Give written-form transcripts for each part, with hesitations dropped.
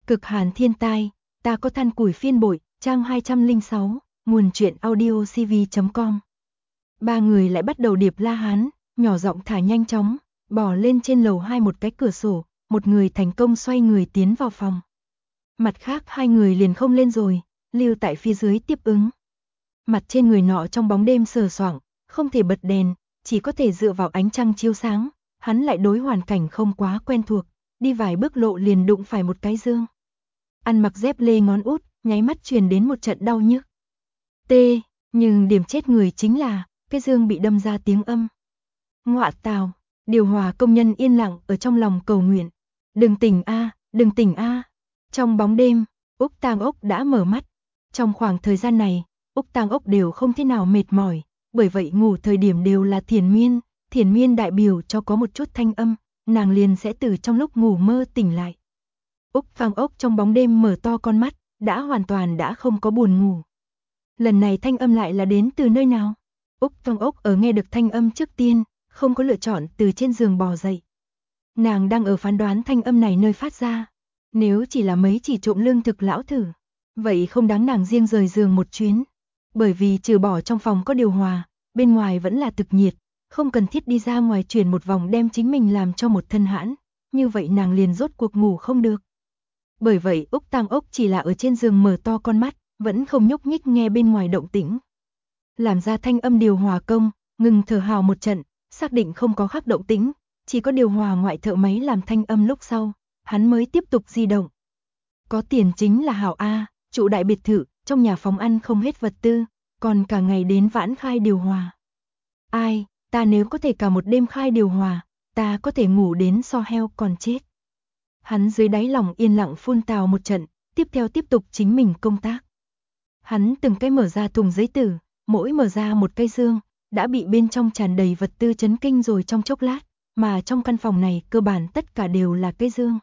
Cực hàn thiên tai, ta có than củi phiên bội, trang 206, nguồn truyện audio cv.com. Ba người lại bắt đầu điệp la hán, nhỏ giọng thả nhanh chóng, bỏ lên trên lầu 2 một cái cửa sổ, một người thành công xoay người tiến vào phòng. Mặt khác hai người liền không lên rồi, lưu tại phía dưới tiếp ứng. Mặt trên người nọ trong bóng đêm sờ soạng, không thể bật đèn, chỉ có thể dựa vào ánh trăng chiếu sáng, hắn lại đối hoàn cảnh không quá quen thuộc, đi vài bước lộ liền đụng phải một cái dương. Ăn mặc dép lê ngón út, nháy mắt truyền đến một trận đau nhức. Nhưng điểm chết người chính là, cái dương bị đâm ra tiếng âm. Ngọa tào, điều hòa công nhân yên lặng ở trong lòng cầu nguyện. Đừng tỉnh a, đừng tỉnh a. Trong bóng đêm, Úc Tang Ốc đã mở mắt. Trong khoảng thời gian này, Úc Tang Ốc đều không thế nào mệt mỏi, bởi vậy ngủ thời điểm đều là thiền miên đại biểu cho có một chút thanh âm, nàng liền sẽ từ trong lúc ngủ mơ tỉnh lại. Úc Tang Ốc trong bóng đêm mở to con mắt, đã hoàn toàn đã không có buồn ngủ. Lần này thanh âm lại là đến từ nơi nào? Úc Tang Ốc ở nghe được thanh âm trước tiên, không có lựa chọn từ trên giường bò dậy. Nàng đang ở phán đoán thanh âm này nơi phát ra. Nếu chỉ là mấy chỉ trộm lương thực lão thử, vậy không đáng nàng riêng rời giường một chuyến. Bởi vì trừ bỏ trong phòng có điều hòa, bên ngoài vẫn là thực nhiệt, không cần thiết đi ra ngoài chuyển một vòng đem chính mình làm cho một thân hãn, như vậy nàng liền rốt cuộc ngủ không được. Bởi vậy Úc Tang Ốc chỉ là ở trên giường mở to con mắt, vẫn không nhúc nhích nghe bên ngoài động tĩnh. Làm ra thanh âm điều hòa công, ngừng thở hào một trận, xác định không có khác động tĩnh, chỉ có điều hòa ngoại thợ máy làm thanh âm lúc sau, hắn mới tiếp tục di động. Có tiền chính là hảo A, trụ đại biệt thự, trong nhà phòng ăn không hết vật tư, còn cả ngày đến vãn khai điều hòa. Ai, ta nếu có thể cả một đêm khai điều hòa, ta có thể ngủ đến so heo còn chết. Hắn dưới đáy lòng yên lặng phun tào một trận, tiếp theo tiếp tục chính mình công tác. Hắn từng cái mở ra thùng giấy tử, mỗi mở ra một cây dương, đã bị bên trong tràn đầy vật tư chấn kinh rồi trong chốc lát, mà trong căn phòng này cơ bản tất cả đều là cây dương.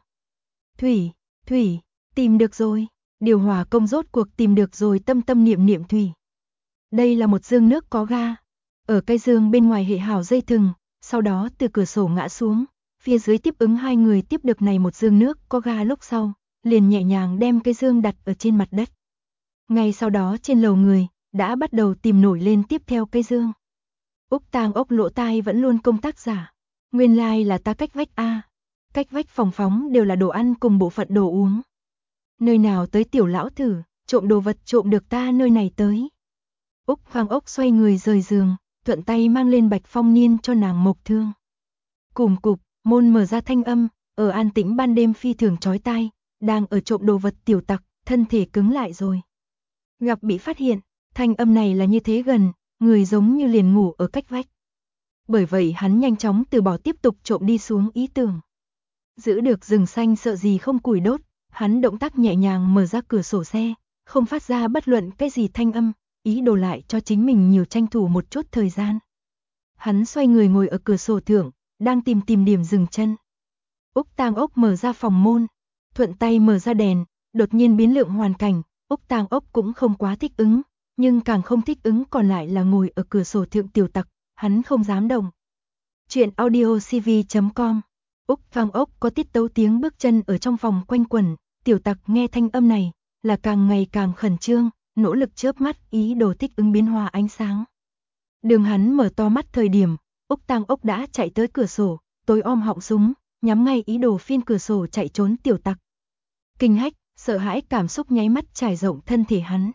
Thủy, tìm được rồi, điều hòa công rốt cuộc tìm được rồi, tâm tâm niệm niệm thủy. Đây là một dương nước có ga, ở cây dương bên ngoài hệ hảo dây thừng, sau đó từ cửa sổ ngã xuống, phía dưới tiếp ứng hai người tiếp được này một dương nước có ga lúc sau, liền nhẹ nhàng đem cây dương đặt ở trên mặt đất. Ngay sau đó trên lầu người, đã bắt đầu tìm nổi lên tiếp theo cây dương. Úc Tang Ốc lỗ tai vẫn luôn công tác giả. Nguyên lai là ta cách vách A. Cách vách phòng phóng đều là đồ ăn cùng bộ phận đồ uống. Nơi nào tới tiểu lão thử, trộm đồ vật trộm được ta nơi này tới. Úc Tang Ốc xoay người rời giường, thuận tay mang lên Bạch Phong Niên cho nàng mộc thương. Cùm cụp, môn mở ra thanh âm, ở an tĩnh ban đêm phi thường chói tai, đang ở trộm đồ vật tiểu tặc, thân thể cứng lại rồi. Gặp bị phát hiện, thanh âm này là như thế gần, người giống như liền ngủ ở cách vách. Bởi vậy hắn nhanh chóng từ bỏ tiếp tục trộm đi xuống ý tưởng. Giữ được rừng xanh sợ gì không củi đốt, hắn động tác nhẹ nhàng mở ra cửa sổ xe, không phát ra bất luận cái gì thanh âm, ý đồ lại cho chính mình nhiều tranh thủ một chút thời gian. Hắn xoay người ngồi ở cửa sổ thượng, đang tìm điểm dừng chân. Úc Tang Ốc mở ra phòng môn, thuận tay mở ra đèn, đột nhiên biến lượng hoàn cảnh, Úc Tang Ốc cũng không quá thích ứng, nhưng càng không thích ứng còn lại là ngồi ở cửa sổ thượng tiểu tặc, hắn không dám động. Chuyện audio cv.com. Úc Tang Ốc có tiết tấu tiếng bước chân ở trong phòng quanh quẩn, tiểu tặc nghe thanh âm này, là càng ngày càng khẩn trương, nỗ lực chớp mắt ý đồ thích ứng biến hóa ánh sáng. Đường hắn mở to mắt thời điểm, Úc Tang Ốc đã chạy tới cửa sổ, tối om họng súng, nhắm ngay ý đồ phiên cửa sổ chạy trốn tiểu tặc. Kinh hách, sợ hãi cảm xúc nháy mắt trải rộng thân thể hắn.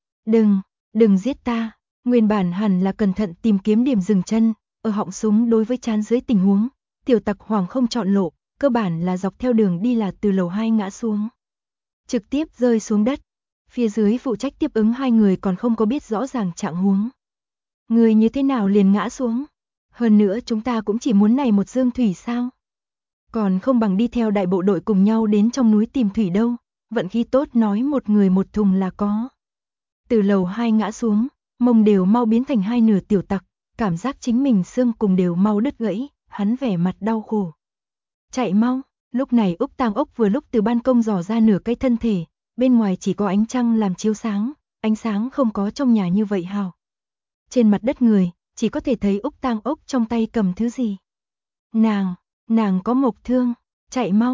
Đừng giết ta, nguyên bản hẳn là cẩn thận tìm kiếm điểm dừng chân, ở họng súng đối với chán dưới tình huống, tiểu tặc hoàng không chọn lộ, cơ bản là dọc theo đường đi là từ lầu 2 ngã xuống. Trực tiếp rơi xuống đất, phía dưới phụ trách tiếp ứng hai người còn không có biết rõ ràng trạng huống. Người như thế nào liền ngã xuống? Hơn nữa chúng ta cũng chỉ muốn này một dương thủy sao? Còn không bằng đi theo đại bộ đội cùng nhau đến trong núi tìm thủy đâu, vận khí tốt nói một người một thùng là có. Từ lầu 2 ngã xuống, mông đều mau biến thành hai nửa tiểu tặc, cảm giác chính mình xương cùng đều mau đứt gãy, hắn vẻ mặt đau khổ. Chạy mau, lúc này Úc Tang Ốc vừa lúc từ ban công dò ra nửa cái thân thể, bên ngoài chỉ có ánh trăng làm chiếu sáng, ánh sáng không có trong nhà như vậy hào. Trên mặt đất người, chỉ có thể thấy Úc Tang Ốc trong tay cầm thứ gì. Nàng có mộc thương, chạy mau,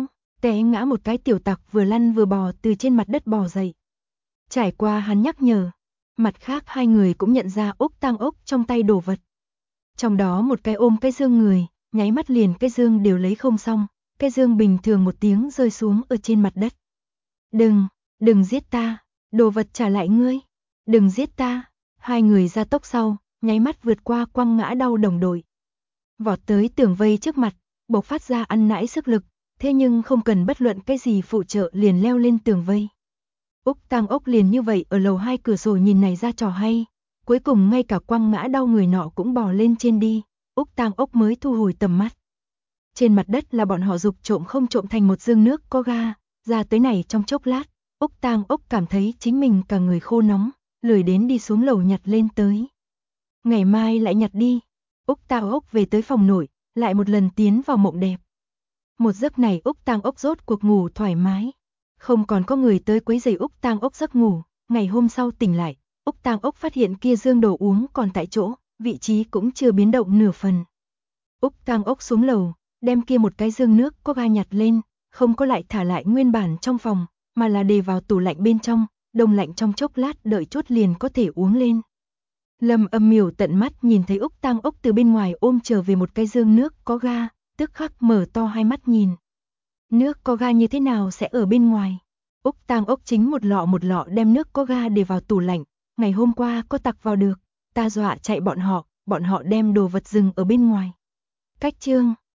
Té ngã một cái, tiểu tặc vừa lăn vừa bò từ trên mặt đất bò dậy. Trải qua hắn nhắc nhở, mặt khác hai người cũng nhận ra Úc Tang Ốc trong tay đồ vật. Trong đó một cái ôm cái dương người, nháy mắt liền cái dương đều lấy không xong, cái dương bình thường một tiếng rơi xuống ở trên mặt đất. Đừng giết ta, đồ vật trả lại ngươi, đừng giết ta. Hai người ra tốc sau, nháy mắt vượt qua quăng ngã đau đồng đội. Vọt tới tường vây trước mặt, bộc phát ra ăn nãi sức lực, thế nhưng không cần bất luận cái gì phụ trợ liền leo lên tường vây. Úc Tang Ốc liền như vậy ở lầu 2 cửa sổ nhìn này ra trò hay, cuối cùng ngay cả quăng ngã đau người nọ cũng bò lên trên đi, Úc Tang Ốc mới thu hồi tầm mắt. Trên mặt đất là bọn họ dục trộm không trộm thành một dương nước có ga, ra tới này trong chốc lát, Úc Tang Ốc cảm thấy chính mình cả người khô nóng, lười đến đi xuống lầu nhặt lên tới. Ngày mai lại nhặt đi. Úc Tang Ốc về tới phòng nội, lại một lần tiến vào mộng đẹp. Một giấc này Úc Tang Ốc rốt cuộc ngủ thoải mái. Không còn có người tới quấy rầy Úc Tang Ốc giấc ngủ, ngày hôm sau tỉnh lại, Úc Tang Ốc phát hiện kia dương đồ uống còn tại chỗ, vị trí cũng chưa biến động nửa phần. Úc Tang Ốc xuống lầu, đem kia một cái dương nước có ga nhặt lên, không có lại thả lại nguyên bản trong phòng, mà là để vào tủ lạnh bên trong, đông lạnh trong chốc lát đợi chút liền có thể uống lên. Lâm Âm Miểu tận mắt nhìn thấy Úc Tang Ốc từ bên ngoài ôm trở về một cái dương nước có ga, tức khắc mở to hai mắt nhìn. Nước có ga như thế nào sẽ ở bên ngoài? Úc Tang Ốc chính một lọ đem nước có ga để vào tủ lạnh, ngày hôm qua có tặc vào được, ta dọa chạy bọn họ đem đồ vật dừng ở bên ngoài. Cách chương